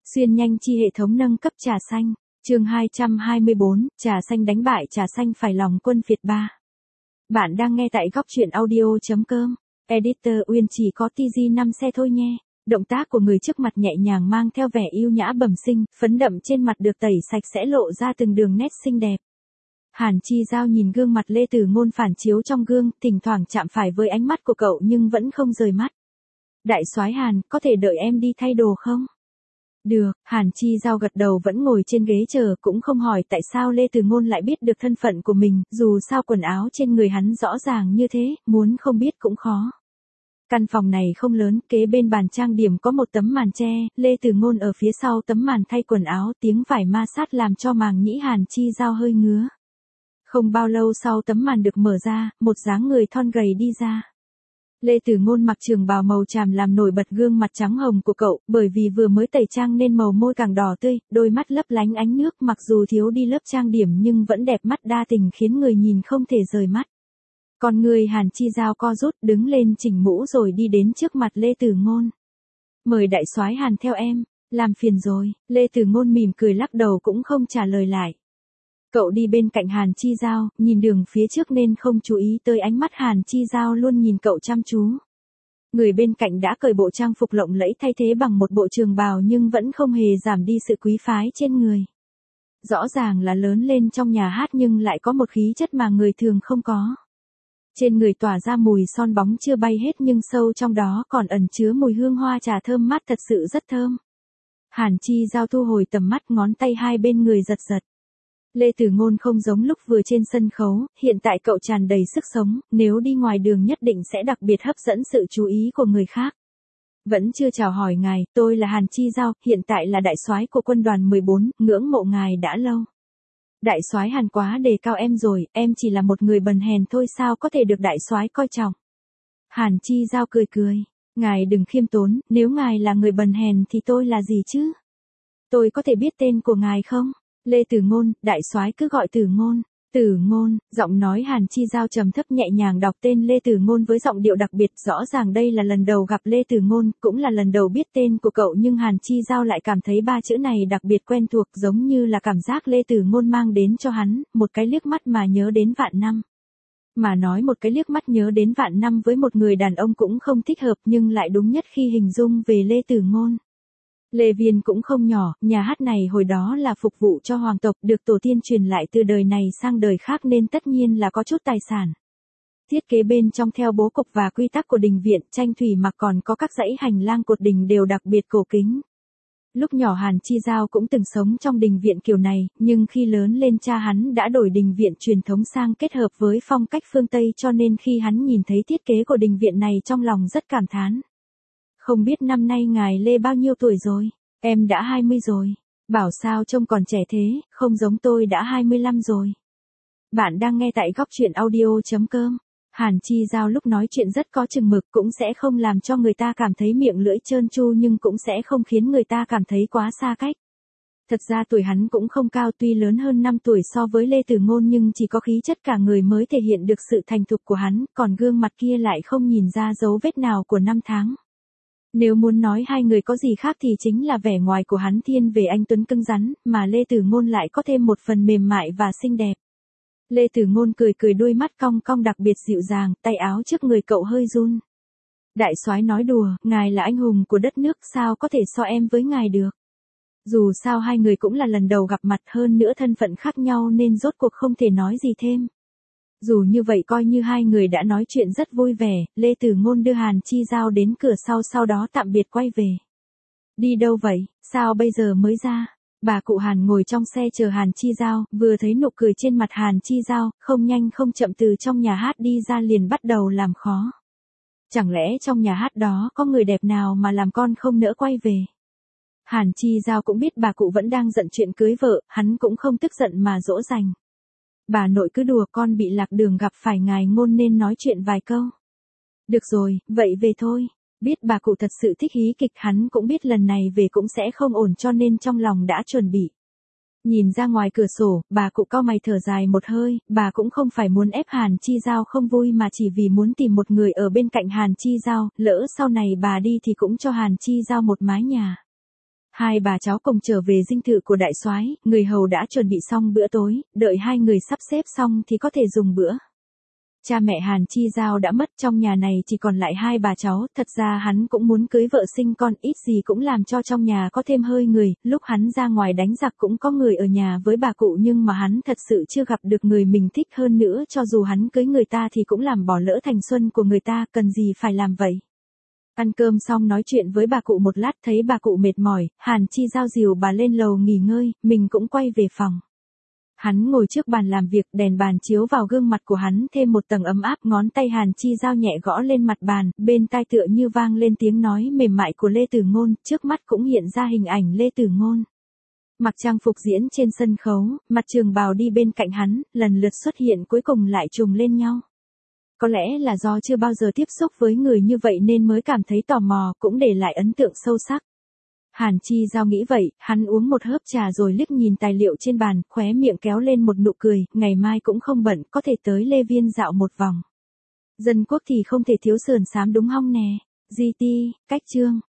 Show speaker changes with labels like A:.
A: Xuyên nhanh chi hệ thống nâng cấp trà xanh, chương 224, trà xanh đánh bại trà xanh phải lòng quân Việt 3. Bạn đang nghe tại góc truyện audio.com, editor Uyên chỉ có TG 5 xe thôi nhé. Động tác của người trước mặt nhẹ nhàng mang theo vẻ yêu nhã bẩm sinh, phấn đậm trên mặt được tẩy sạch sẽ lộ ra từng đường nét xinh đẹp. Hàn Chi Giao nhìn gương mặt Lê Tử Ngôn phản chiếu trong gương, thỉnh thoảng chạm phải với ánh mắt của cậu nhưng vẫn không rời mắt. Đại soái Hàn, có thể đợi em đi thay đồ không? Được, Hàn Chi Giao gật đầu vẫn ngồi trên ghế chờ, cũng không hỏi tại sao Lê Tử Ngôn lại biết được thân phận của mình, dù sao quần áo trên người hắn rõ ràng như thế, muốn không biết cũng khó. Căn phòng này không lớn, kế bên bàn trang điểm có một tấm màn che, Lê Tử Ngôn ở phía sau tấm màn thay quần áo, tiếng vải ma sát làm cho màng nhĩ Hàn Chi Giao hơi ngứa. Không bao lâu sau tấm màn được mở ra, một dáng người thon gầy đi ra. Lê Tử Ngôn mặc trường bào màu tràm làm nổi bật gương mặt trắng hồng của cậu, bởi vì vừa mới tẩy trang nên màu môi càng đỏ tươi, đôi mắt lấp lánh ánh nước, mặc dù thiếu đi lớp trang điểm nhưng vẫn đẹp mắt đa tình khiến người nhìn không thể rời mắt. Còn người Hàn Chi Giao co rút đứng lên chỉnh mũ rồi đi đến trước mặt Lê Tử Ngôn. Mời đại soái Hàn theo em, làm phiền rồi, Lê Tử Ngôn mỉm cười lắc đầu cũng không trả lời lại. Cậu đi bên cạnh Hàn Chi Giao, nhìn đường phía trước nên không chú ý tới ánh mắt Hàn Chi Giao luôn nhìn cậu chăm chú. Người bên cạnh đã cởi bộ trang phục lộng lẫy thay thế bằng một bộ trường bào nhưng vẫn không hề giảm đi sự quý phái trên người. Rõ ràng là lớn lên trong nhà hát nhưng lại có một khí chất mà người thường không có. Trên người tỏa ra mùi son bóng chưa bay hết nhưng sâu trong đó còn ẩn chứa mùi hương hoa trà thơm mát thật sự rất thơm. Hàn Chi Giao thu hồi tầm mắt, ngón tay hai bên người giật giật. Lê Tử Ngôn không giống lúc vừa trên sân khấu, hiện tại cậu tràn đầy sức sống, nếu đi ngoài đường nhất định sẽ đặc biệt hấp dẫn sự chú ý của người khác. Vẫn chưa chào hỏi ngài, tôi là Hàn Chi Giao, hiện tại là đại soái của quân đoàn 14, ngưỡng mộ ngài đã lâu. Đại soái Hàn quá đề cao em rồi, em chỉ là một người bần hèn thôi sao có thể được đại soái coi trọng. Hàn Chi Giao cười cười, ngài đừng khiêm tốn, nếu ngài là người bần hèn thì tôi là gì chứ? Tôi có thể biết tên của ngài không? Lê Tử Ngôn, đại soái cứ gọi Tử Ngôn. Tử Ngôn, giọng nói Hàn Chi Giao trầm thấp nhẹ nhàng đọc tên Lê Tử Ngôn với giọng điệu đặc biệt, rõ ràng đây là lần đầu gặp Lê Tử Ngôn, cũng là lần đầu biết tên của cậu nhưng Hàn Chi Giao lại cảm thấy ba chữ này đặc biệt quen thuộc, giống như là cảm giác Lê Tử Ngôn mang đến cho hắn, một cái liếc mắt mà nhớ đến vạn năm. Mà nói một cái liếc mắt nhớ đến vạn năm với một người đàn ông cũng không thích hợp nhưng lại đúng nhất khi hình dung về Lê Tử Ngôn. Lê Viên cũng không nhỏ, nhà hát này hồi đó là phục vụ cho hoàng tộc, được tổ tiên truyền lại từ đời này sang đời khác nên tất nhiên là có chút tài sản. Thiết kế bên trong theo bố cục và quy tắc của đình viện, tranh thủy mặc còn có các dãy hành lang cột đình đều đặc biệt cổ kính. Lúc nhỏ Hàn Chi Giao cũng từng sống trong đình viện kiểu này, nhưng khi lớn lên cha hắn đã đổi đình viện truyền thống sang kết hợp với phong cách phương Tây cho nên khi hắn nhìn thấy thiết kế của đình viện này trong lòng rất cảm thán. Không biết năm nay ngài Lê bao nhiêu tuổi rồi? Em đã 20 rồi. Bảo sao trông còn trẻ thế, không giống tôi đã 25 rồi. Bạn đang nghe tại góc truyện audio.com. Hàn Chi Giao lúc nói chuyện rất có chừng mực, cũng sẽ không làm cho người ta cảm thấy miệng lưỡi trơn tru nhưng cũng sẽ không khiến người ta cảm thấy quá xa cách. Thật ra tuổi hắn cũng không cao, tuy lớn hơn 5 tuổi so với Lê Tử Ngôn nhưng chỉ có khí chất cả người mới thể hiện được sự thành thục của hắn, còn gương mặt kia lại không nhìn ra dấu vết nào của năm tháng. Nếu muốn nói hai người có gì khác thì chính là vẻ ngoài của hắn thiên về anh tuấn cứng rắn, mà Lê Tử Ngôn lại có thêm một phần mềm mại và xinh đẹp. Lê Tử Ngôn cười cười, đôi mắt cong cong đặc biệt dịu dàng, tay áo trước người cậu hơi run. Đại soái nói đùa, ngài là anh hùng của đất nước, sao có thể so em với ngài được. Dù sao hai người cũng là lần đầu gặp mặt, hơn nữa thân phận khác nhau nên rốt cuộc không thể nói gì thêm. Dù như vậy coi như hai người đã nói chuyện rất vui vẻ, Lê Tử Ngôn đưa Hàn Chi Giao đến cửa sau đó tạm biệt quay về. Đi đâu vậy, sao bây giờ mới ra? Bà cụ Hàn ngồi trong xe chờ Hàn Chi Giao, vừa thấy nụ cười trên mặt Hàn Chi Giao, không nhanh không chậm từ trong nhà hát đi ra liền bắt đầu làm khó. Chẳng lẽ trong nhà hát đó có người đẹp nào mà làm con không nỡ quay về? Hàn Chi Giao cũng biết bà cụ vẫn đang giận chuyện cưới vợ, hắn cũng không tức giận mà dỗ dành. Bà nội cứ đùa con bị lạc đường gặp phải ngài Ngôn nên nói chuyện vài câu. Được rồi, vậy về thôi. Biết bà cụ thật sự thích hí kịch, hắn cũng biết lần này về cũng sẽ không ổn cho nên trong lòng đã chuẩn bị. Nhìn ra ngoài cửa sổ, bà cụ cau mày thở dài một hơi, bà cũng không phải muốn ép Hàn Chi Giao không vui mà chỉ vì muốn tìm một người ở bên cạnh Hàn Chi Giao, lỡ sau này bà đi thì cũng cho Hàn Chi Giao một mái nhà. Hai bà cháu cùng trở về dinh thự của đại soái, người hầu đã chuẩn bị xong bữa tối, đợi hai người sắp xếp xong thì có thể dùng bữa. Cha mẹ Hàn Chi Giao đã mất, trong nhà này chỉ còn lại hai bà cháu, thật ra hắn cũng muốn cưới vợ sinh con, ít gì cũng làm cho trong nhà có thêm hơi người, lúc hắn ra ngoài đánh giặc cũng có người ở nhà với bà cụ, nhưng mà hắn thật sự chưa gặp được người mình thích, hơn nữa cho dù hắn cưới người ta thì cũng làm bỏ lỡ thành xuân của người ta, cần gì phải làm vậy. Ăn cơm xong nói chuyện với bà cụ một lát, thấy bà cụ mệt mỏi, Hàn Chi Giao dìu bà lên lầu nghỉ ngơi, mình cũng quay về phòng. Hắn ngồi trước bàn làm việc, đèn bàn chiếu vào gương mặt của hắn thêm một tầng ấm áp, ngón tay Hàn Chi Giao nhẹ gõ lên mặt bàn, bên tai tựa như vang lên tiếng nói mềm mại của Lê Tử Ngôn, trước mắt cũng hiện ra hình ảnh Lê Tử Ngôn. Mặc trang phục diễn trên sân khấu, mặt trường bào đi bên cạnh hắn, lần lượt xuất hiện cuối cùng lại trùng lên nhau. Có lẽ là do chưa bao giờ tiếp xúc với người như vậy nên mới cảm thấy tò mò, cũng để lại ấn tượng sâu sắc. Hàn Chi Giao nghĩ vậy, hắn uống một hớp trà rồi liếc nhìn tài liệu trên bàn, khóe miệng kéo lên một nụ cười, ngày mai cũng không bận, có thể tới Lê Viên dạo một vòng. Dân quốc thì không thể thiếu sườn xám đúng hông nè. GT, cách chương.